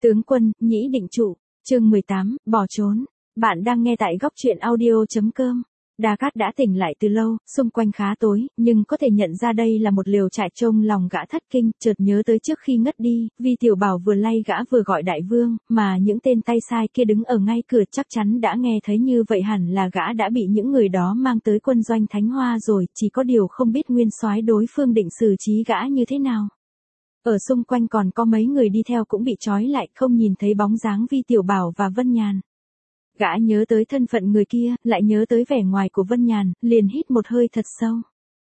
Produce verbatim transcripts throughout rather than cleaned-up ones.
Tướng quân, nhĩ định trụ, chương mười tám, bỏ trốn. Bạn đang nghe tại góc truyện audio.com. Đa Cát đã tỉnh lại từ lâu, xung quanh khá tối, nhưng có thể nhận ra đây là một liều trại trông lòng gã thất kinh, chợt nhớ tới trước khi ngất đi, Vi Tiểu Bảo vừa lay gã vừa gọi đại vương, mà những tên tay sai kia đứng ở ngay cửa chắc chắn đã nghe thấy, như vậy hẳn là gã đã bị những người đó mang tới quân doanh Thánh Hoa rồi, chỉ có điều không biết nguyên soái đối phương định xử trí gã như thế nào. Ở xung quanh còn có mấy người đi theo cũng bị trói lại, không nhìn thấy bóng dáng Vi Tiểu Bảo và Vân Nhàn. Gã nhớ tới thân phận người kia, lại nhớ tới vẻ ngoài của Vân Nhàn, liền hít một hơi thật sâu.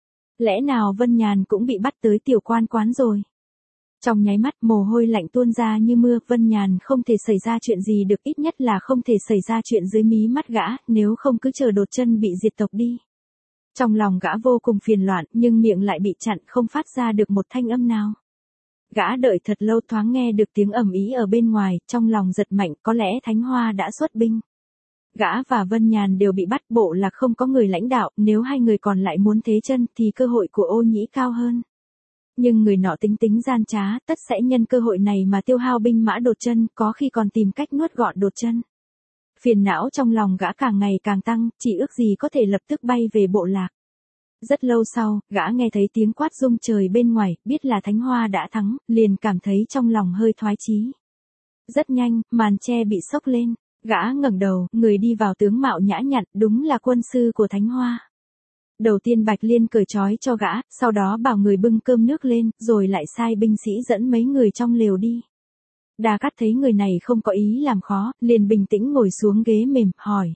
Lẽ nào Vân Nhàn cũng bị bắt tới tiểu quan quán rồi? Trong nháy mắt mồ hôi lạnh tuôn ra như mưa, Vân Nhàn không thể xảy ra chuyện gì được, ít nhất là không thể xảy ra chuyện dưới mí mắt gã, nếu không cứ chờ đột chân bị diệt tộc đi. Trong lòng gã vô cùng phiền loạn, nhưng miệng lại bị chặn, không phát ra được một thanh âm nào. Gã đợi thật lâu, thoáng nghe được tiếng ầm ĩ ở bên ngoài, trong lòng giật mạnh, có lẽ Thánh Hoa đã xuất binh. Gã và Vân Nhàn đều bị bắt, bộ là không có người lãnh đạo, nếu hai người còn lại muốn thế chân thì cơ hội của Ô Nhĩ cao hơn. Nhưng người nọ tính tính gian trá, tất sẽ nhân cơ hội này mà tiêu hao binh mã đột chân, có khi còn tìm cách nuốt gọn đột chân. Phiền não trong lòng gã càng ngày càng tăng, chỉ ước gì có thể lập tức bay về bộ lạc. Rất lâu sau, gã nghe thấy tiếng quát rung trời bên ngoài, biết là Thánh Hoa đã thắng, liền cảm thấy trong lòng hơi thoái chí. Rất nhanh, màn che bị xốc lên. Gã ngẩng đầu, người đi vào tướng mạo nhã nhặn, đúng là quân sư của Thánh Hoa. Đầu tiên Bạch Liên cởi trói cho gã, sau đó bảo người bưng cơm nước lên, rồi lại sai binh sĩ dẫn mấy người trong lều đi. Đa Cát thấy người này không có ý làm khó, liền bình tĩnh ngồi xuống ghế mềm, hỏi.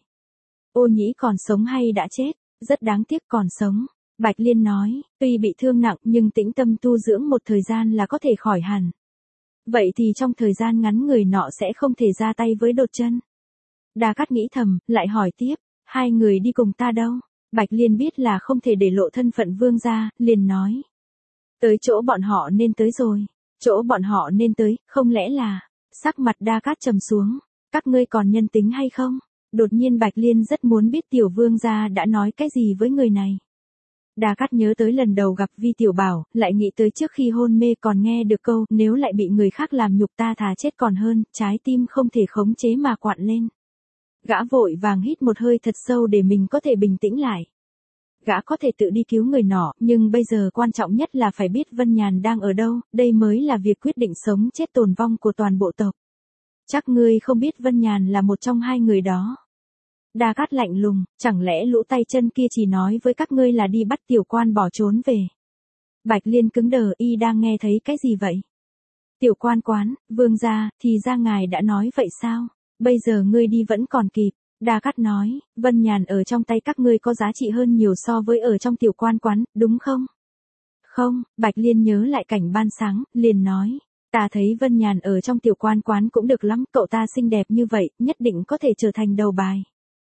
Ô Nhĩ còn sống hay đã chết? Rất đáng tiếc còn sống. Bạch Liên nói, tuy bị thương nặng nhưng tĩnh tâm tu dưỡng một thời gian là có thể khỏi hẳn. Vậy thì trong thời gian ngắn người nọ sẽ không thể ra tay với đột chân. Đa Cát nghĩ thầm, lại hỏi tiếp, hai người đi cùng ta đâu? Bạch Liên biết là không thể để lộ thân phận vương gia, liền nói. Tới chỗ bọn họ nên tới rồi. Chỗ bọn họ nên tới, không lẽ là... Sắc mặt Đa Cát trầm xuống. Các ngươi còn nhân tính hay không? Đột nhiên Bạch Liên rất muốn biết tiểu vương gia đã nói cái gì với người này. Đa Cát nhớ tới lần đầu gặp Vi Tiểu Bảo, lại nghĩ tới trước khi hôn mê còn nghe được câu, nếu lại bị người khác làm nhục ta thà chết còn hơn, trái tim không thể khống chế mà quặn lên. Gã vội vàng hít một hơi thật sâu để mình có thể bình tĩnh lại. Gã có thể tự đi cứu người nọ, nhưng bây giờ quan trọng nhất là phải biết Vân Nhàn đang ở đâu, đây mới là việc quyết định sống chết tồn vong của toàn bộ tộc. Chắc ngươi không biết Vân Nhàn là một trong hai người đó. Đa Cát lạnh lùng, chẳng lẽ lũ tay chân kia chỉ nói với các ngươi là đi bắt tiểu quan bỏ trốn về. Bạch Liên cứng đờ, y đang nghe thấy cái gì vậy? Tiểu quan quán, vương gia, thì ra ngài đã nói vậy sao? Bây giờ ngươi đi vẫn còn kịp. Đa Cát nói, Vân Nhàn ở trong tay các ngươi có giá trị hơn nhiều so với ở trong tiểu quan quán, đúng không? Không, Bạch Liên nhớ lại cảnh ban sáng, liền nói. Ta thấy Vân Nhàn ở trong tiểu quan quán cũng được lắm, cậu ta xinh đẹp như vậy, nhất định có thể trở thành đầu bài.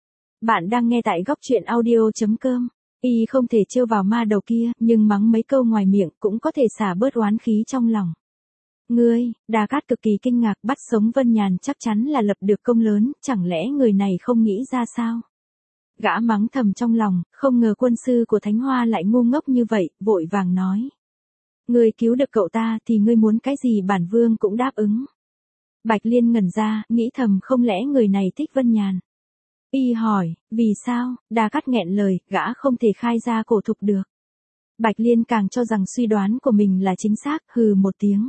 Bạn đang nghe tại góc truyện audio.com. Y không thể trêu vào ma đầu kia, nhưng mắng mấy câu ngoài miệng cũng có thể xả bớt oán khí trong lòng. Ngươi, Đa Cát cực kỳ kinh ngạc, bắt sống Vân Nhàn chắc chắn là lập được công lớn, chẳng lẽ người này không nghĩ ra sao? Gã mắng thầm trong lòng, không ngờ quân sư của Thánh Hoa lại ngu ngốc như vậy, vội vàng nói. Ngươi cứu được cậu ta thì ngươi muốn cái gì bản vương cũng đáp ứng. Bạch Liên ngẩn ra, nghĩ thầm không lẽ người này thích Vân Nhàn. Y hỏi, vì sao? Đa Cát nghẹn lời, gã không thể khai ra cổ thục được. Bạch Liên càng cho rằng suy đoán của mình là chính xác, hừ một tiếng.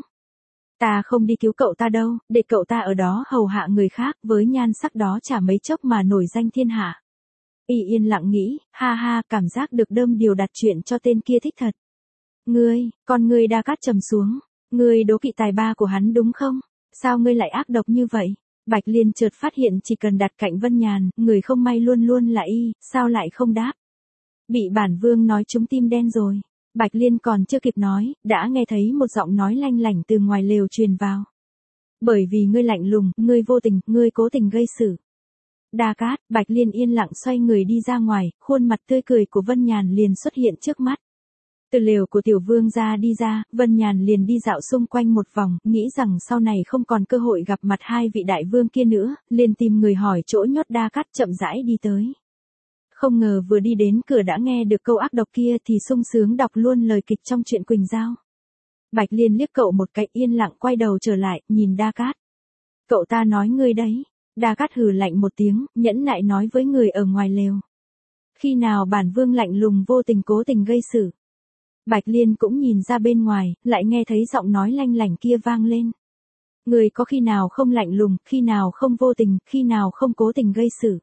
Ta không đi cứu cậu ta đâu, để cậu ta ở đó hầu hạ người khác, với nhan sắc đó chả mấy chốc mà nổi danh thiên hạ. Y yên lặng nghĩ, ha ha, cảm giác được đâm điều đặt chuyện cho tên kia thích thật. Ngươi, con ngươi Đa Cát trầm xuống, ngươi đố kỵ tài ba của hắn đúng không? Sao ngươi lại ác độc như vậy? Bạch Liên chợt phát hiện chỉ cần đặt cạnh Vân Nhàn, người không may luôn luôn là y, sao lại không đáp? Bị bản vương nói trúng tim đen rồi. Bạch Liên còn chưa kịp nói, đã nghe thấy một giọng nói lanh lảnh từ ngoài lều truyền vào. Bởi vì ngươi lạnh lùng, ngươi vô tình, ngươi cố tình gây sự. Đa Cát, Bạch Liên yên lặng xoay người đi ra ngoài, khuôn mặt tươi cười của Vân Nhàn liền xuất hiện trước mắt. Từ lều của tiểu vương ra đi ra, Vân Nhàn liền đi dạo xung quanh một vòng, nghĩ rằng sau này không còn cơ hội gặp mặt hai vị đại vương kia nữa, liền tìm người hỏi chỗ nhốt Đa Cát, chậm rãi đi tới. Không ngờ vừa đi đến cửa đã nghe được câu ác độc kia thì sung sướng đọc luôn lời kịch trong truyện Quỳnh Giao. Bạch Liên liếc cậu một cái, yên lặng quay đầu trở lại, nhìn Đa Cát. Cậu ta nói ngươi đấy. Đa Cát hừ lạnh một tiếng, nhẫn nại nói với người ở ngoài lều. Khi nào bản vương lạnh lùng vô tình cố tình gây sự. Bạch Liên cũng nhìn ra bên ngoài, lại nghe thấy giọng nói lanh lảnh kia vang lên. Người có khi nào không lạnh lùng, khi nào không vô tình, khi nào không cố tình gây sự.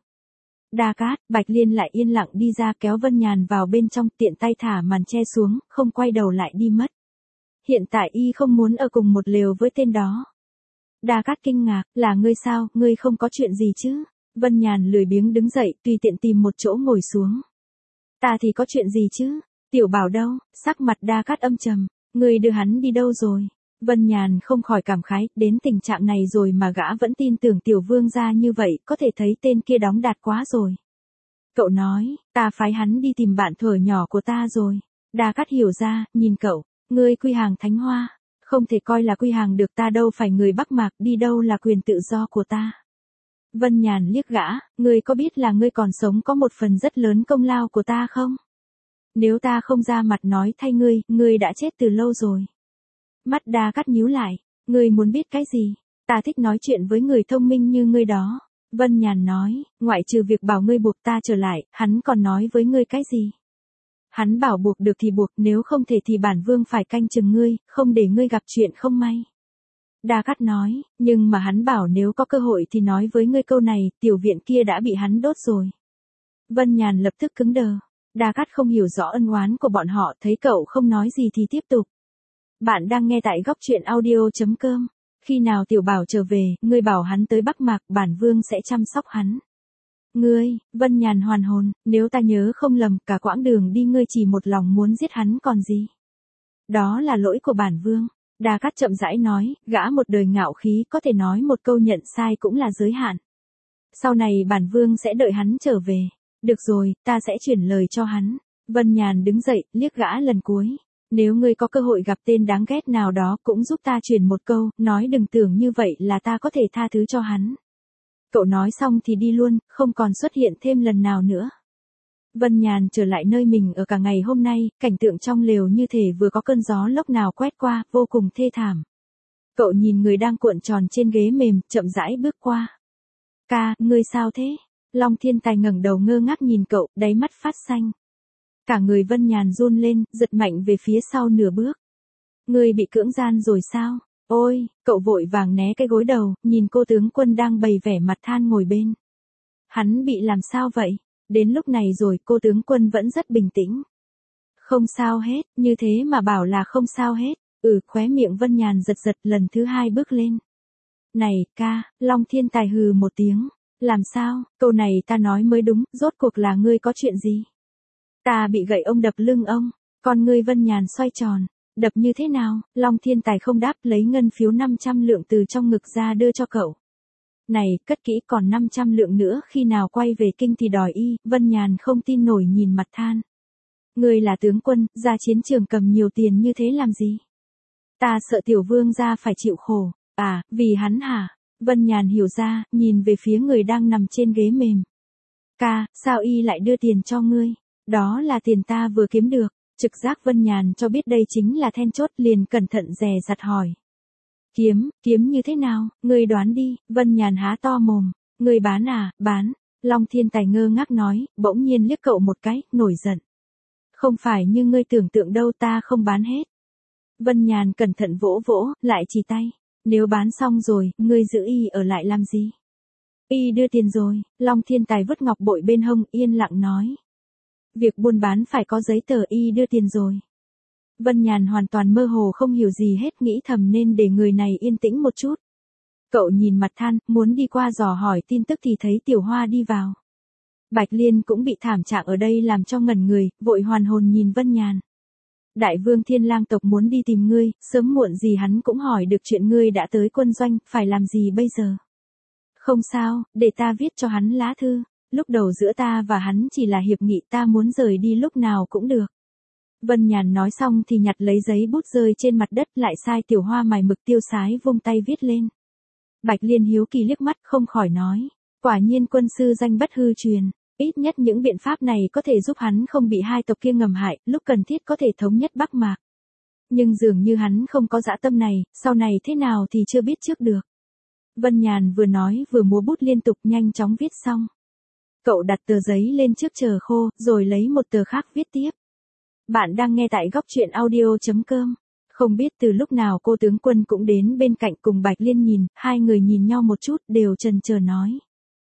Đa Cát, Bạch Liên lại yên lặng đi ra kéo Vân Nhàn vào bên trong, tiện tay thả màn che xuống, không quay đầu lại đi mất. Hiện tại y không muốn ở cùng một lều với tên đó. Đa Cát kinh ngạc, là ngươi sao, ngươi không có chuyện gì chứ? Vân Nhàn lười biếng đứng dậy, tùy tiện tìm một chỗ ngồi xuống. Ta thì có chuyện gì chứ? Tiểu Bảo đâu? Sắc mặt Đa Cát âm trầm, ngươi đưa hắn đi đâu rồi? Vân Nhàn không khỏi cảm khái, đến tình trạng này rồi mà gã vẫn tin tưởng tiểu vương gia như vậy, có thể thấy tên kia đóng đạt quá rồi. Cậu nói, ta phái hắn đi tìm bạn thuở nhỏ của ta rồi. Đa Cát hiểu ra, nhìn cậu, ngươi quy hàng thánh hoa, không thể coi là quy hàng được, ta đâu phải người Bắc Mạc, đi đâu là quyền tự do của ta. Vân Nhàn liếc gã, ngươi có biết là ngươi còn sống có một phần rất lớn công lao của ta không? Nếu ta không ra mặt nói thay ngươi, ngươi đã chết từ lâu rồi. Mắt Đa Cát nhíu lại, ngươi muốn biết cái gì? Ta thích nói chuyện với người thông minh như ngươi đó. Vân Nhàn nói, ngoại trừ việc bảo ngươi buộc ta trở lại, hắn còn nói với ngươi cái gì? Hắn bảo buộc được thì buộc, nếu không thể thì bản vương phải canh chừng ngươi, không để ngươi gặp chuyện không may. Đa Cát nói, nhưng mà hắn bảo nếu có cơ hội thì nói với ngươi câu này, tiểu viện kia đã bị hắn đốt rồi. Vân Nhàn lập tức cứng đờ. Đa Cát không hiểu rõ ân oán của bọn họ, thấy cậu không nói gì thì tiếp tục. Bạn đang nghe tại góc truyện audio.com. Khi nào tiểu Bảo trở về, ngươi bảo hắn tới Bắc Mạc, bản vương sẽ chăm sóc hắn. Ngươi, Vân Nhàn hoàn hồn, nếu ta nhớ không lầm, cả quãng đường đi ngươi chỉ một lòng muốn giết hắn còn gì. Đó là lỗi của bản vương. Đa Cát chậm rãi nói, gã một đời ngạo khí, có thể nói một câu nhận sai cũng là giới hạn. Sau này bản vương sẽ đợi hắn trở về. Được rồi, ta sẽ chuyển lời cho hắn. Vân Nhàn đứng dậy, liếc gã lần cuối. Nếu ngươi có cơ hội gặp tên đáng ghét nào đó cũng giúp ta truyền một câu, nói đừng tưởng như vậy là ta có thể tha thứ cho hắn. Cậu nói xong thì đi luôn, không còn xuất hiện thêm lần nào nữa. Vân Nhàn trở lại nơi mình ở cả ngày hôm nay, cảnh tượng trong lều như thể vừa có cơn gió lốc nào quét qua, vô cùng thê thảm. Cậu nhìn người đang cuộn tròn trên ghế mềm, chậm rãi bước qua. Ca, ngươi sao thế? Long Thiên Tài ngẩng đầu ngơ ngác nhìn cậu, đáy mắt phát xanh. Cả người Vân Nhàn run lên, giật mạnh về phía sau nửa bước. Ngươi bị cưỡng gian rồi sao? Ôi, cậu vội vàng né cái gối đầu, nhìn cô tướng quân đang bày vẻ mặt than ngồi bên. Hắn bị làm sao vậy? Đến lúc này rồi cô tướng quân vẫn rất bình tĩnh. Không sao hết, như thế mà bảo là không sao hết. Ừ, khóe miệng Vân Nhàn giật giật, lần thứ hai bước lên. Này, ca, Long Thiên Tài hừ một tiếng. Làm sao, câu này ta nói mới đúng, rốt cuộc là ngươi có chuyện gì? Ta bị gậy ông đập lưng ông, con ngươi Vân Nhàn xoay tròn. Đập như thế nào? Long Thiên Tài không đáp, lấy ngân phiếu năm trăm lượng từ trong ngực ra đưa cho cậu. Này, cất kỹ, còn năm trăm lượng nữa, khi nào quay về kinh thì đòi y. Vân Nhàn không tin nổi nhìn mặt than. Ngươi là tướng quân, ra chiến trường cầm nhiều tiền như thế làm gì? Ta sợ tiểu vương gia phải chịu khổ. À, vì hắn hả? Vân Nhàn hiểu ra, nhìn về phía người đang nằm trên ghế mềm. Ca, sao y lại đưa tiền cho ngươi? Đó là tiền ta vừa kiếm được. Trực giác Vân Nhàn cho biết đây chính là then chốt, liền cẩn thận dè dặt hỏi. Kiếm, kiếm như thế nào, ngươi đoán đi. Vân Nhàn há to mồm. Ngươi bán à, bán. Long Thiên Tài ngơ ngác nói, bỗng nhiên liếc cậu một cái, nổi giận. Không phải như ngươi tưởng tượng đâu, ta không bán hết. Vân Nhàn cẩn thận vỗ vỗ, lại chỉ tay. Nếu bán xong rồi, ngươi giữ y ở lại làm gì? Y đưa tiền rồi. Long Thiên Tài vứt ngọc bội bên hông, yên lặng nói. Việc buôn bán phải có giấy tờ, y đưa tiền rồi. Vân Nhàn hoàn toàn mơ hồ không hiểu gì hết, nghĩ thầm nên để người này yên tĩnh một chút. Cậu nhìn mặt than, muốn đi qua dò hỏi tin tức thì thấy Tiểu Hoa đi vào. Bạch Liên cũng bị thảm trạng ở đây làm cho ngẩn người, vội hoàn hồn nhìn Vân Nhàn. Đại vương Thiên Lang tộc muốn đi tìm ngươi, sớm muộn gì hắn cũng hỏi được chuyện ngươi đã tới quân doanh, phải làm gì bây giờ? Không sao, để ta viết cho hắn lá thư. Lúc đầu giữa ta và hắn chỉ là hiệp nghị, ta muốn rời đi lúc nào cũng được. Vân Nhàn nói xong thì nhặt lấy giấy bút rơi trên mặt đất, lại sai Tiểu Hoa mài mực tiêu sái vung tay viết lên. Bạch Liên hiếu kỳ liếc mắt, không khỏi nói. Quả nhiên quân sư danh bất hư truyền. Ít nhất những biện pháp này có thể giúp hắn không bị hai tộc kia ngầm hại, lúc cần thiết có thể thống nhất Bắc Mạc. Nhưng dường như hắn không có dã tâm này, sau này thế nào thì chưa biết trước được. Vân Nhàn vừa nói vừa múa bút liên tục nhanh chóng viết xong. Cậu đặt tờ giấy lên trước chờ khô, rồi lấy một tờ khác viết tiếp. Bạn đang nghe tại góc truyện audio.com. Không biết từ lúc nào cô tướng quân cũng đến bên cạnh cùng Bạch Liên nhìn, hai người nhìn nhau một chút đều chần chờ nói.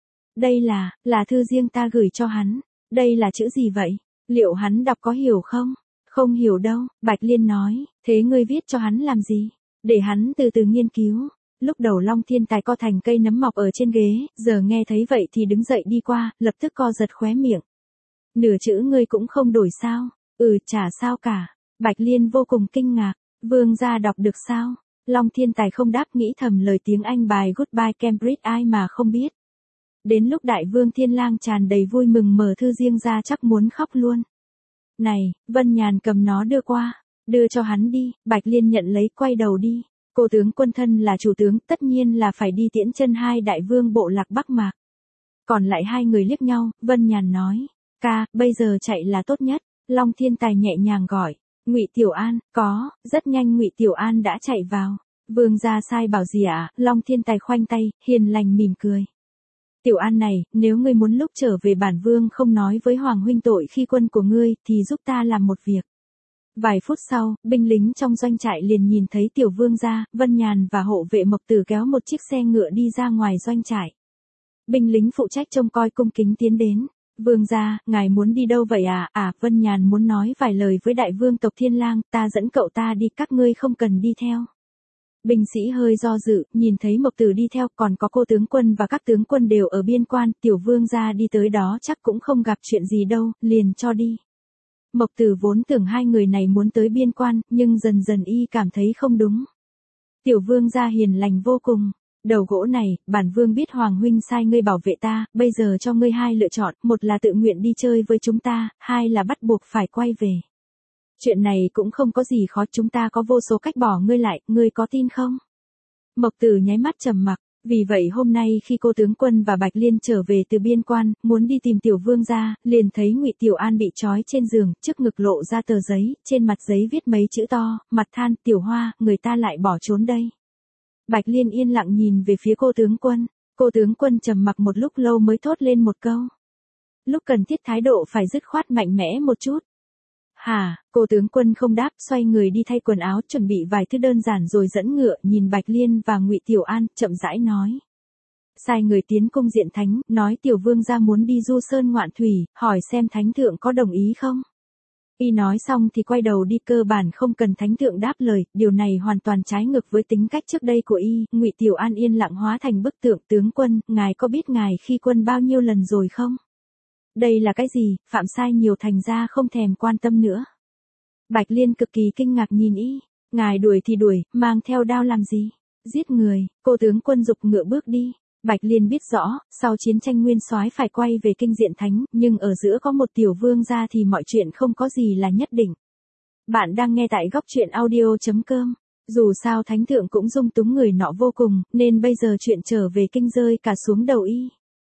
Đây là, là thư riêng ta gửi cho hắn. Đây là chữ gì vậy? Liệu hắn đọc có hiểu không? Không hiểu đâu, Bạch Liên nói, thế ngươi viết cho hắn làm gì? Để hắn từ từ nghiên cứu. Lúc đầu Long Thiên Tài co thành cây nấm mọc ở trên ghế, giờ nghe thấy vậy thì đứng dậy đi qua, lập tức co giật khóe miệng. Nửa chữ ngươi cũng không đổi sao? Ừ, chả sao cả. Bạch Liên vô cùng kinh ngạc. Vương gia đọc được sao? Long Thiên Tài không đáp, nghĩ thầm lời tiếng Anh bài Goodbye Cambridge ai mà không biết. Đến lúc Đại Vương Thiên Lang tràn đầy vui mừng mở thư riêng ra chắc muốn khóc luôn. Này, Vân Nhàn cầm nó đưa qua. Đưa cho hắn đi. Bạch Liên nhận lấy quay đầu đi. Cô tướng quân thân là chủ tướng, tất nhiên là phải đi tiễn chân hai đại vương bộ lạc Bắc Mạc. Còn lại hai người liếc nhau, Vân Nhàn nói, ca, bây giờ chạy là tốt nhất. Long Thiên Tài nhẹ nhàng gọi, Ngụy Tiểu An, có, rất nhanh Ngụy Tiểu An đã chạy vào. Vương gia sai bảo gì ạ? À? Long Thiên Tài khoanh tay, hiền lành mỉm cười. Tiểu An này, nếu ngươi muốn lúc trở về bản vương không nói với Hoàng huynh tội khi quân của ngươi, thì giúp ta làm một việc. Vài phút sau, binh lính trong doanh trại liền nhìn thấy Tiểu Vương gia, Vân Nhàn và hộ vệ Mộc Tử kéo một chiếc xe ngựa đi ra ngoài doanh trại. Binh lính phụ trách trông coi cung kính tiến đến. Vương gia, ngài muốn đi đâu vậy à? À, Vân Nhàn muốn nói vài lời với đại vương tộc Thiên Lang, ta dẫn cậu ta đi, các ngươi không cần đi theo. Binh sĩ hơi do dự, nhìn thấy Mộc Tử đi theo, còn có cô tướng quân và các tướng quân đều ở biên quan, Tiểu Vương gia đi tới đó chắc cũng không gặp chuyện gì đâu, liền cho đi. Mộc Tử vốn tưởng hai người này muốn tới biên quan, nhưng dần dần y cảm thấy không đúng. Tiểu Vương gia hiền lành vô cùng. Đầu gỗ này, bản vương biết Hoàng huynh sai ngươi bảo vệ ta, bây giờ cho ngươi hai lựa chọn, một là tự nguyện đi chơi với chúng ta, hai là bắt buộc phải quay về. Chuyện này cũng không có gì khó, chúng ta có vô số cách bỏ ngươi lại, ngươi có tin không? Mộc Tử nháy mắt trầm mặc. Vì vậy hôm nay khi cô tướng quân và Bạch Liên trở về từ biên quan, muốn đi tìm Tiểu Vương gia, liền thấy Ngụy Tiểu An bị trói trên giường, trước ngực lộ ra tờ giấy, trên mặt giấy viết mấy chữ to, mặt than, Tiểu Hoa, người ta lại bỏ trốn đây. Bạch Liên yên lặng nhìn về phía cô tướng quân, cô tướng quân trầm mặc một lúc lâu mới thốt lên một câu. Lúc cần thiết thái độ phải dứt khoát mạnh mẽ một chút. Hả, cô tướng quân không đáp, xoay người đi thay quần áo, chuẩn bị vài thứ đơn giản rồi dẫn ngựa, nhìn Bạch Liên và Ngụy Tiểu An, chậm rãi nói. Sai người tiến cung diện thánh, nói Tiểu Vương gia muốn đi du sơn ngoạn thủy, hỏi xem thánh thượng có đồng ý không. Y nói xong thì quay đầu đi, cơ bản không cần thánh thượng đáp lời, điều này hoàn toàn trái ngược với tính cách trước đây của y. Ngụy Tiểu An yên lặng hóa thành bức tượng, tướng quân, ngài có biết ngài khi quân bao nhiêu lần rồi không? Đây là cái gì, phạm sai nhiều thành ra không thèm quan tâm nữa. Bạch Liên cực kỳ kinh ngạc nhìn y, ngài đuổi thì đuổi, mang theo đao làm gì? Giết người. Cô tướng quân giục ngựa bước đi. Bạch Liên biết rõ, sau chiến tranh nguyên soái phải quay về kinh diện thánh, nhưng ở giữa có một Tiểu Vương gia thì mọi chuyện không có gì là nhất định. Bạn đang nghe tại góc truyện audio.com. Dù sao thánh thượng cũng dung túng người nọ vô cùng, nên bây giờ chuyện trở về kinh rơi cả xuống đầu y.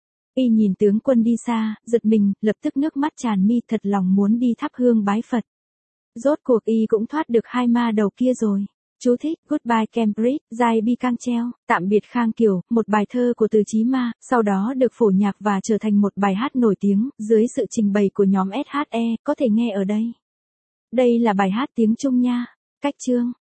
Y nhìn tướng quân đi xa, giật mình, lập tức nước mắt tràn mi, thật lòng muốn đi thắp hương bái Phật. Rốt cuộc y cũng thoát được hai ma đầu kia rồi. Chú thích, Goodbye Cambridge, Giai Bi Cang Treo, tạm biệt Khang Kiều, một bài thơ của Từ Chí Ma, sau đó được phổ nhạc và trở thành một bài hát nổi tiếng, dưới sự trình bày của nhóm ét hát e, có thể nghe ở đây. Đây là bài hát tiếng Trung nha. Cách chương.